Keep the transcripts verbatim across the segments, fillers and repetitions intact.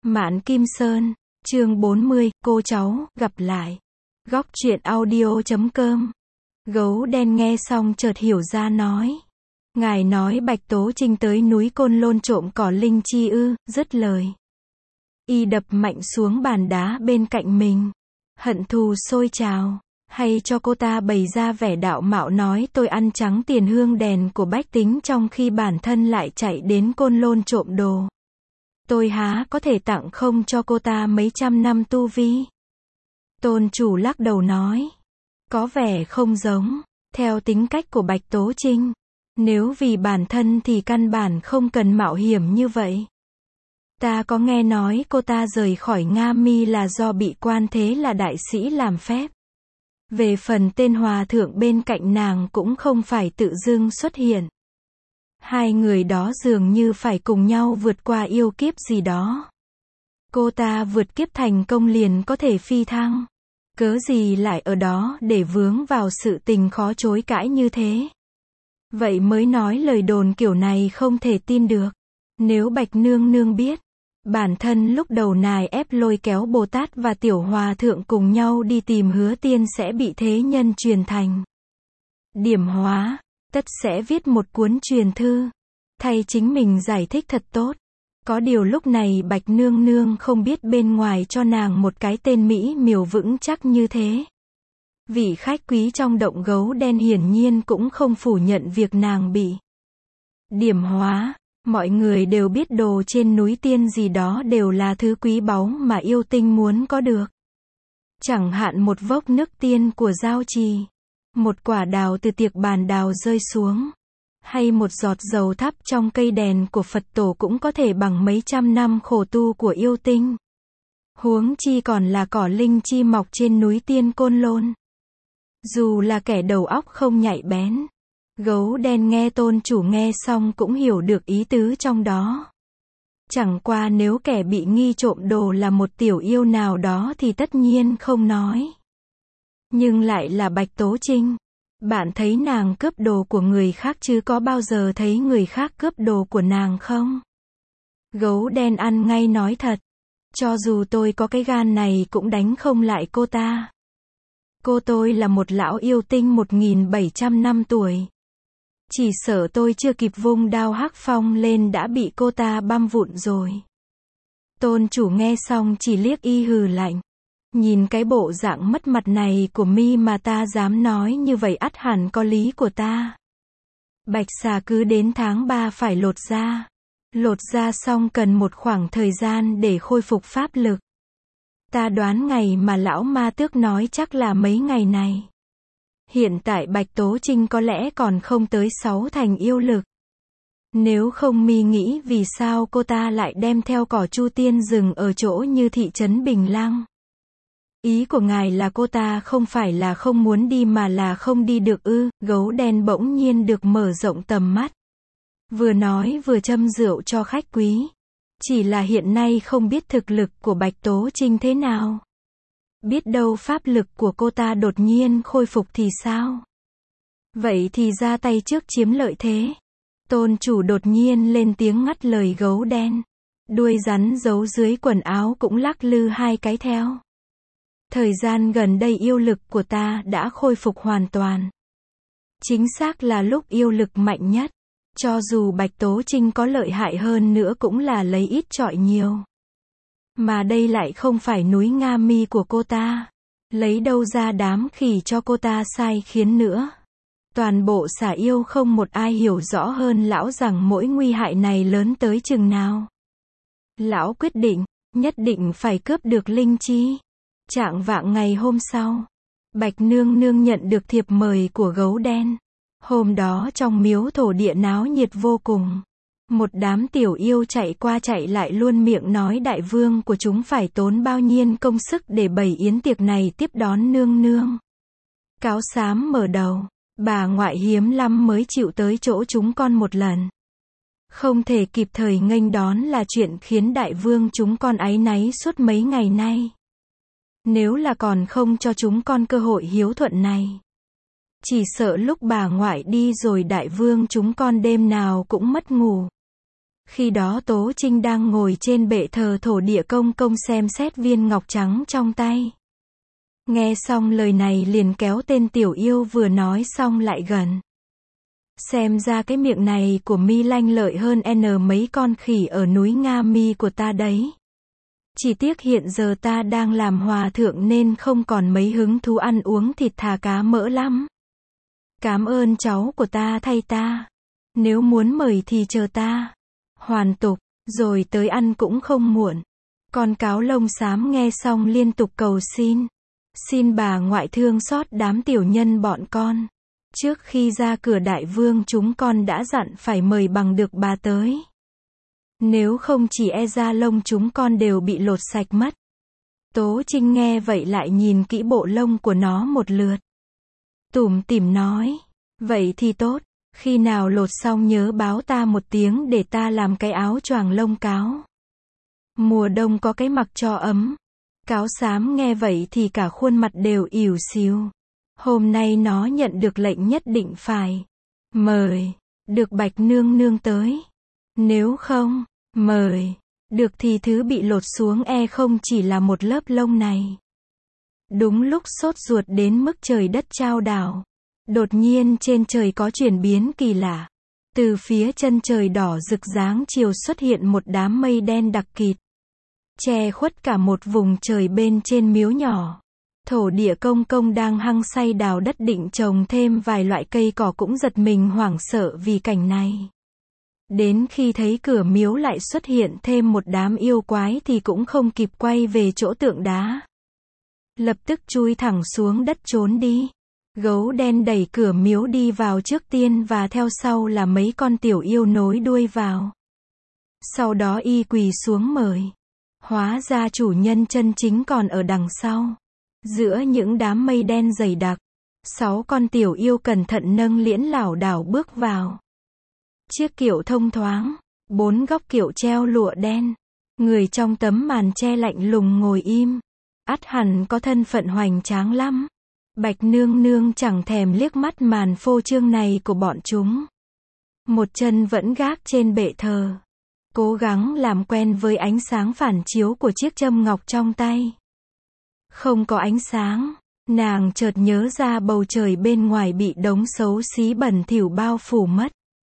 Mạn Kim Sơn, chương bốn mươi, cô cháu, gặp lại. Góc truyện audio chấm com. Gấu đen nghe xong chợt hiểu ra nói. Ngài nói Bạch Tố Trinh tới núi Côn Lôn trộm cỏ linh chi ư, dứt lời. Y đập mạnh xuống bàn đá bên cạnh mình. Hận thù sôi trào. Hay cho cô ta bày ra vẻ đạo mạo nói tôi ăn trắng tiền hương đèn của bách tính trong khi bản thân lại chạy đến Côn Lôn trộm đồ. Tôi há có thể tặng không cho cô ta mấy trăm năm tu vi. Tôn chủ lắc đầu nói. Có vẻ không giống. Theo tính cách của Bạch Tố Trinh, nếu vì bản thân thì căn bản không cần mạo hiểm như vậy. Ta có nghe nói cô ta rời khỏi Nga Mi là do bị quan thế là đại sĩ làm phép. Về phần tên hòa thượng bên cạnh nàng cũng không phải tự dưng xuất hiện. Hai người đó dường như phải cùng nhau vượt qua yêu kiếp gì đó. Cô ta vượt kiếp thành công liền có thể phi thăng. Cớ gì lại ở đó để vướng vào sự tình khó chối cãi như thế. Vậy mới nói lời đồn kiểu này không thể tin được. Nếu Bạch Nương Nương biết, bản thân lúc đầu nài ép lôi kéo Bồ Tát và Tiểu Hòa Thượng cùng nhau đi tìm Hứa Tiên sẽ bị thế nhân truyền thành. Điểm hóa, tất sẽ viết một cuốn truyền thư, thay chính mình giải thích thật tốt. Có điều lúc này Bạch Nương Nương không biết bên ngoài cho nàng một cái tên mỹ miều vững chắc như thế. Vị khách quý trong động gấu đen hiển nhiên cũng không phủ nhận việc nàng bị điểm hóa. Mọi người đều biết đồ trên núi tiên gì đó đều là thứ quý báu mà yêu tinh muốn có được. Chẳng hạn một vốc nước tiên của Giao Trì, một quả đào từ tiệc bàn đào rơi xuống, hay một giọt dầu thắp trong cây đèn của Phật tổ cũng có thể bằng mấy trăm năm khổ tu của yêu tinh. Huống chi còn là cỏ linh chi mọc trên núi tiên Côn Lôn. Dù là kẻ đầu óc không nhạy bén, gấu đen nghe tôn chủ nghe xong cũng hiểu được ý tứ trong đó. Chẳng qua nếu kẻ bị nghi trộm đồ là một tiểu yêu nào đó thì tất nhiên không nói. Nhưng lại là Bạch Tố Trinh. Bạn thấy nàng cướp đồ của người khác chứ có bao giờ thấy người khác cướp đồ của nàng không? Gấu đen ăn ngay nói thật. Cho dù tôi có cái gan này cũng đánh không lại cô ta. Cô tôi là một lão yêu tinh một nghìn bảy trăm năm tuổi. Chỉ sợ tôi chưa kịp vung đao hắc phong lên đã bị cô ta băm vụn rồi. Tôn chủ nghe xong chỉ liếc y hừ lạnh. Nhìn cái bộ dạng mất mặt này của mi mà ta dám nói như vậy ắt hẳn có lý của ta. Bạch xà cứ đến tháng ba phải lột da. Lột da xong cần một khoảng thời gian để khôi phục pháp lực. Ta đoán ngày mà lão ma tước nói chắc là mấy ngày này. Hiện tại Bạch Tố Trinh có lẽ còn không tới sáu thành yêu lực. Nếu không mi nghĩ vì sao cô ta lại đem theo cỏ chu tiên rừng ở chỗ như thị trấn Bình Lăng. Ý của ngài là cô ta không phải là không muốn đi mà là không đi được ư? Gấu đen bỗng nhiên được mở rộng tầm mắt. Vừa nói vừa châm rượu cho khách quý. Chỉ là hiện nay không biết thực lực của Bạch Tố Trinh thế nào. Biết đâu pháp lực của cô ta đột nhiên khôi phục thì sao? Vậy thì ra tay trước chiếm lợi thế. Tôn chủ đột nhiên lên tiếng ngắt lời gấu đen. Đuôi rắn giấu dưới quần áo cũng lắc lư hai cái theo. Thời gian gần đây yêu lực của ta đã khôi phục hoàn toàn. Chính xác là lúc yêu lực mạnh nhất. Cho dù Bạch Tố Trinh có lợi hại hơn nữa cũng là lấy ít chọi nhiều. Mà đây lại không phải núi Nga Mi của cô ta. Lấy đâu ra đám khỉ cho cô ta sai khiến nữa. Toàn bộ xà yêu không một ai hiểu rõ hơn lão rằng mỗi nguy hại này lớn tới chừng nào. Lão quyết định, nhất định phải cướp được linh chi. Trạng vạng ngày hôm sau, Bạch Nương Nương nhận được thiệp mời của gấu đen. Hôm đó trong miếu thổ địa náo nhiệt vô cùng. Một đám tiểu yêu chạy qua chạy lại luôn miệng nói đại vương của chúng phải tốn bao nhiêu công sức để bày yến tiệc này tiếp đón nương nương. Cáo xám mở đầu, bà ngoại hiếm lắm mới chịu tới chỗ chúng con một lần. Không thể kịp thời nghênh đón là chuyện khiến đại vương chúng con áy náy suốt mấy ngày nay. Nếu là còn không cho chúng con cơ hội hiếu thuận này, chỉ sợ lúc bà ngoại đi rồi đại vương chúng con đêm nào cũng mất ngủ. Khi đó Tố Trinh đang ngồi trên bệ thờ thổ địa công công xem xét viên ngọc trắng trong tay. Nghe xong lời này liền kéo tên tiểu yêu vừa nói xong lại gần. Xem ra cái miệng này của mi lanh lợi hơn n mấy con khỉ ở núi Nga Mi của ta đấy. Chỉ tiếc hiện giờ ta đang làm hòa thượng nên không còn mấy hứng thú ăn uống thịt thà cá mỡ lắm. Cảm ơn cháu của ta thay ta. Nếu muốn mời thì chờ ta hoàn tục, rồi tới ăn cũng không muộn. Con cáo lông xám nghe xong liên tục cầu xin. Xin bà ngoại thương xót đám tiểu nhân bọn con. Trước khi ra cửa đại vương chúng con đã dặn phải mời bằng được bà tới. Nếu không chỉ e ra lông chúng con đều bị lột sạch mất. Tố Trinh nghe vậy lại nhìn kỹ bộ lông của nó một lượt. Tủm tỉm nói. Vậy thì tốt, khi nào lột xong nhớ báo ta một tiếng để ta làm cái áo choàng lông cáo. Mùa đông có cái mặc cho ấm. Cáo xám nghe vậy thì cả khuôn mặt đều ỉu xìu. Hôm nay nó nhận được lệnh nhất định phải mời được Bạch nương nương tới. Nếu không mời được thì thứ bị lột xuống e không chỉ là một lớp lông này. Đúng lúc sốt ruột đến mức trời đất chao đảo, đột nhiên trên trời có chuyển biến kỳ lạ. Từ phía chân trời đỏ rực dáng chiều xuất hiện một đám mây đen đặc kịt, che khuất cả một vùng trời bên trên miếu nhỏ. Thổ địa công công đang hăng say đào đất định trồng thêm vài loại cây cỏ cũng giật mình hoảng sợ vì cảnh này. Đến khi thấy cửa miếu lại xuất hiện thêm một đám yêu quái thì cũng không kịp quay về chỗ tượng đá. Lập tức chui thẳng xuống đất trốn đi. Gấu đen đẩy cửa miếu đi vào trước tiên và theo sau là mấy con tiểu yêu nối đuôi vào. Sau đó y quỳ xuống mời. Hóa ra chủ nhân chân chính còn ở đằng sau. Giữa những đám mây đen dày đặc, sáu con tiểu yêu cẩn thận nâng liễn lảo đảo bước vào. Chiếc kiệu thông thoáng, bốn góc kiệu treo lụa đen. Người trong tấm màn che lạnh lùng ngồi im. Ắt hẳn có thân phận hoành tráng lắm. Bạch nương nương chẳng thèm liếc mắt màn phô trương này của bọn chúng. Một chân vẫn gác trên bệ thờ, cố gắng làm quen với ánh sáng phản chiếu của chiếc châm ngọc trong tay. Không có ánh sáng, nàng chợt nhớ ra bầu trời bên ngoài bị đống xấu xí bẩn thỉu bao phủ mất.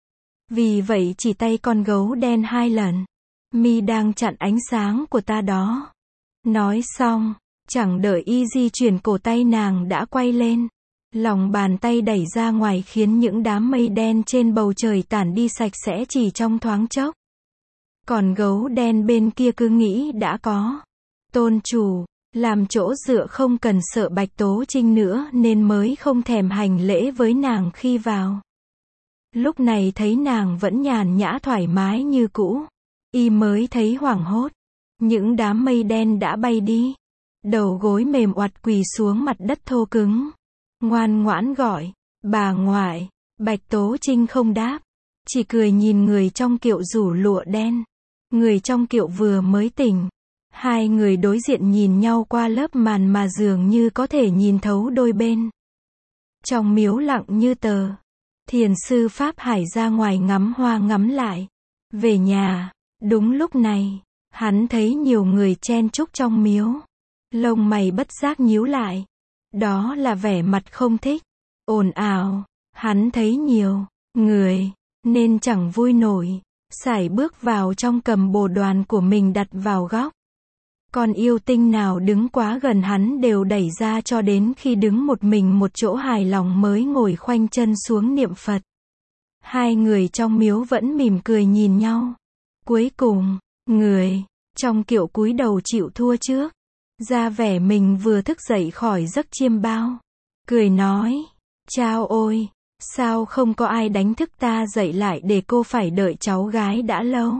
Vì vậy chỉ tay con gấu đen hai lần. Mi đang chặn ánh sáng của ta đó. Nói xong, chẳng đợi y di chuyển cổ tay nàng đã quay lên. Lòng bàn tay đẩy ra ngoài khiến những đám mây đen trên bầu trời tản đi sạch sẽ chỉ trong thoáng chốc. Còn gấu đen bên kia cứ nghĩ đã có tôn chủ làm chỗ dựa không cần sợ Bạch Tố Trinh nữa nên mới không thèm hành lễ với nàng khi vào. Lúc này thấy nàng vẫn nhàn nhã thoải mái như cũ, y mới thấy hoảng hốt. Những đám mây đen đã bay đi. Đầu gối mềm oặt quỳ xuống mặt đất thô cứng. Ngoan ngoãn gọi, bà ngoại. Bạch Tố Trinh không đáp, chỉ cười nhìn người trong kiệu rủ lụa đen. Người trong kiệu vừa mới tỉnh. Hai người đối diện nhìn nhau qua lớp màn mà dường như có thể nhìn thấu đôi bên. Trong miếu lặng như tờ. Thiền sư Pháp Hải ra ngoài ngắm hoa ngắm lại. Về nhà, đúng lúc này, hắn thấy nhiều người chen chúc trong miếu. Lông mày bất giác nhíu lại. Đó là vẻ mặt không thích, ồn ào. Hắn thấy nhiều người, nên chẳng vui nổi. Sải bước vào trong cầm bồ đoàn của mình đặt vào góc. Còn yêu tinh nào đứng quá gần hắn đều đẩy ra cho đến khi đứng một mình một chỗ hài lòng mới ngồi khoanh chân xuống niệm Phật. Hai người trong miếu vẫn mỉm cười nhìn nhau. Cuối cùng, người trong kiệu cúi đầu chịu thua trước. Ra vẻ mình vừa thức dậy khỏi giấc chiêm bao. Cười nói, chao ôi, sao không có ai đánh thức ta dậy lại để cô phải đợi cháu gái đã lâu.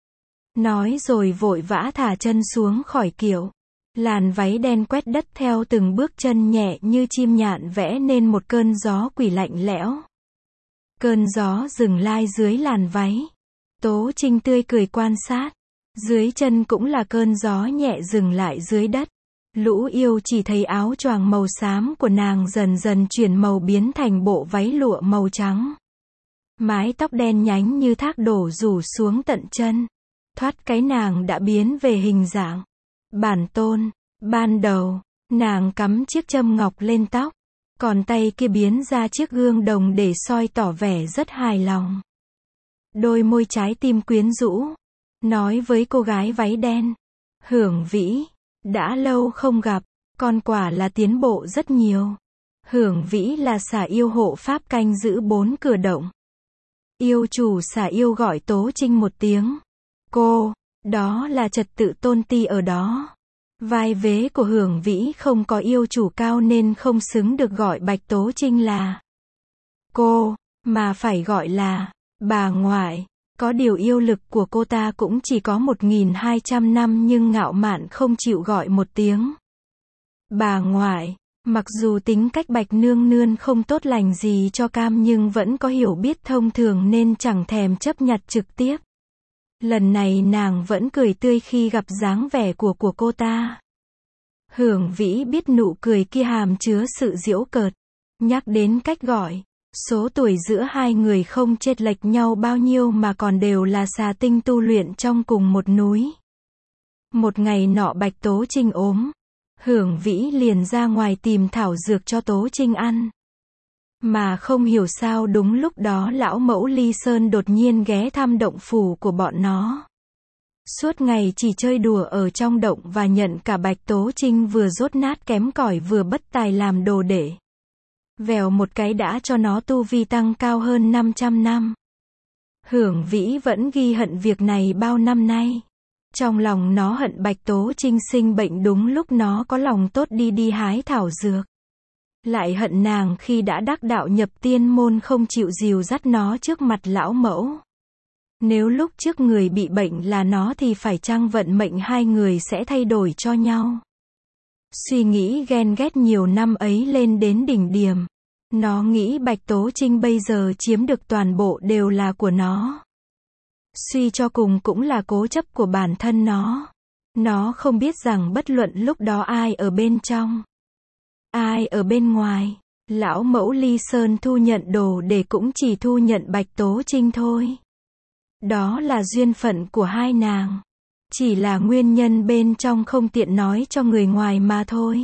Nói rồi vội vã thả chân xuống khỏi kiệu. Làn váy đen quét đất theo từng bước chân nhẹ như chim nhạn vẽ nên một cơn gió quỷ lạnh lẽo. Cơn gió dừng lai dưới làn váy. Tố Trinh tươi cười quan sát. Dưới chân cũng là cơn gió nhẹ dừng lại dưới đất. Lũ yêu chỉ thấy áo choàng màu xám của nàng dần dần chuyển màu biến thành bộ váy lụa màu trắng. Mái tóc đen nhánh như thác đổ rủ xuống tận chân. Thoát cái nàng đã biến về hình dạng bản tôn. Ban đầu, nàng cắm chiếc châm ngọc lên tóc, còn tay kia biến ra chiếc gương đồng để soi tỏ vẻ rất hài lòng. Đôi môi trái tim quyến rũ, nói với cô gái váy đen. Hưởng Vĩ, đã lâu không gặp, con quả là tiến bộ rất nhiều. Hưởng Vĩ là xà yêu hộ pháp canh giữ bốn cửa động. Yêu chủ xà yêu gọi Tố Trinh một tiếng. Cô, đó là trật tự tôn ti ở đó. Vai vế của Hưởng Vĩ không có yêu chủ cao nên không xứng được gọi Bạch Tố Trinh là cô, mà phải gọi là bà ngoại. Có điều yêu lực của cô ta cũng chỉ có một nghìn hai trăm năm nhưng ngạo mạn không chịu gọi một tiếng bà ngoại. Mặc dù tính cách Bạch Nương Nương không tốt lành gì cho cam nhưng vẫn có hiểu biết thông thường nên chẳng thèm chấp nhặt trực tiếp. Lần này nàng vẫn cười tươi khi gặp dáng vẻ của của cô ta. Hưởng Vĩ biết nụ cười kia hàm chứa sự giễu cợt. Nhắc đến cách gọi, số tuổi giữa hai người không chênh lệch nhau bao nhiêu mà còn đều là xà tinh tu luyện trong cùng một núi. Một ngày nọ Bạch Tố Trinh ốm. Hưởng Vĩ liền ra ngoài tìm thảo dược cho Tố Trinh ăn. Mà không hiểu sao đúng lúc đó lão mẫu Ly Sơn đột nhiên ghé thăm động phủ của bọn nó. Suốt ngày chỉ chơi đùa ở trong động và nhận cả Bạch Tố Trinh vừa dốt nát kém cỏi vừa bất tài làm đồ đệ. Vèo một cái đã cho nó tu vi tăng cao hơn năm trăm năm. Hưởng Vĩ vẫn ghi hận việc này bao năm nay. Trong lòng nó hận Bạch Tố Trinh sinh bệnh đúng lúc nó có lòng tốt đi đi hái thảo dược. Lại hận nàng khi đã đắc đạo nhập tiên môn không chịu dìu dắt nó trước mặt lão mẫu. Nếu lúc trước người bị bệnh là nó thì phải chăng vận mệnh hai người sẽ thay đổi cho nhau. Suy nghĩ ghen ghét nhiều năm ấy lên đến đỉnh điểm. Nó nghĩ Bạch Tố Trinh bây giờ chiếm được toàn bộ đều là của nó. Suy cho cùng cũng là cố chấp của bản thân nó. Nó không biết rằng bất luận lúc đó ai ở bên trong, ai ở bên ngoài, lão mẫu Ly Sơn thu nhận đồ để cũng chỉ thu nhận Bạch Tố Trinh thôi. Đó là duyên phận của hai nàng. Chỉ là nguyên nhân bên trong không tiện nói cho người ngoài mà thôi.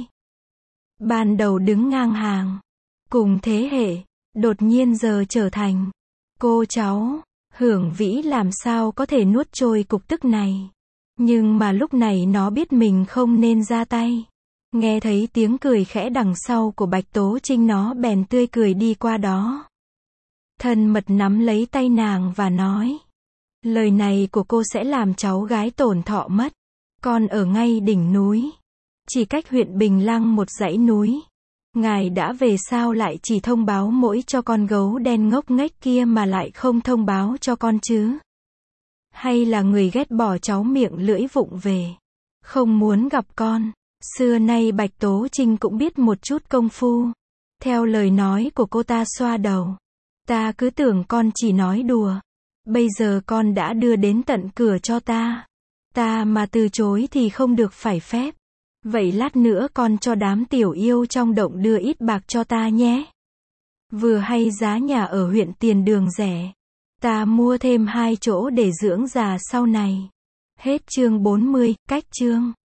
Ban đầu đứng ngang hàng, cùng thế hệ, đột nhiên giờ trở thành cô cháu. Hưởng Vĩ làm sao có thể nuốt trôi cục tức này. Nhưng mà lúc này nó biết mình không nên ra tay. Nghe thấy tiếng cười khẽ đằng sau của Bạch Tố Trinh nó bèn tươi cười đi qua đó. Thân mật nắm lấy tay nàng và nói. Lời này của cô sẽ làm cháu gái tổn thọ mất. Con ở ngay đỉnh núi. Chỉ cách huyện Bình Lăng một dãy núi. Ngài đã về sao lại chỉ thông báo mỗi cho con gấu đen ngốc nghếch kia mà lại không thông báo cho con chứ? Hay là người ghét bỏ cháu miệng lưỡi vụng về, không muốn gặp con? Xưa nay Bạch Tố Trinh cũng biết một chút công phu. Theo lời nói của cô ta xoa đầu. Ta cứ tưởng con chỉ nói đùa. Bây giờ con đã đưa đến tận cửa cho ta. Ta mà từ chối thì không được phải phép. Vậy lát nữa con cho đám tiểu yêu trong động đưa ít bạc cho ta nhé. Vừa hay giá nhà ở huyện Tiền Đường rẻ. Ta mua thêm hai chỗ để dưỡng già sau này. Hết chương bốn mươi, cách chương.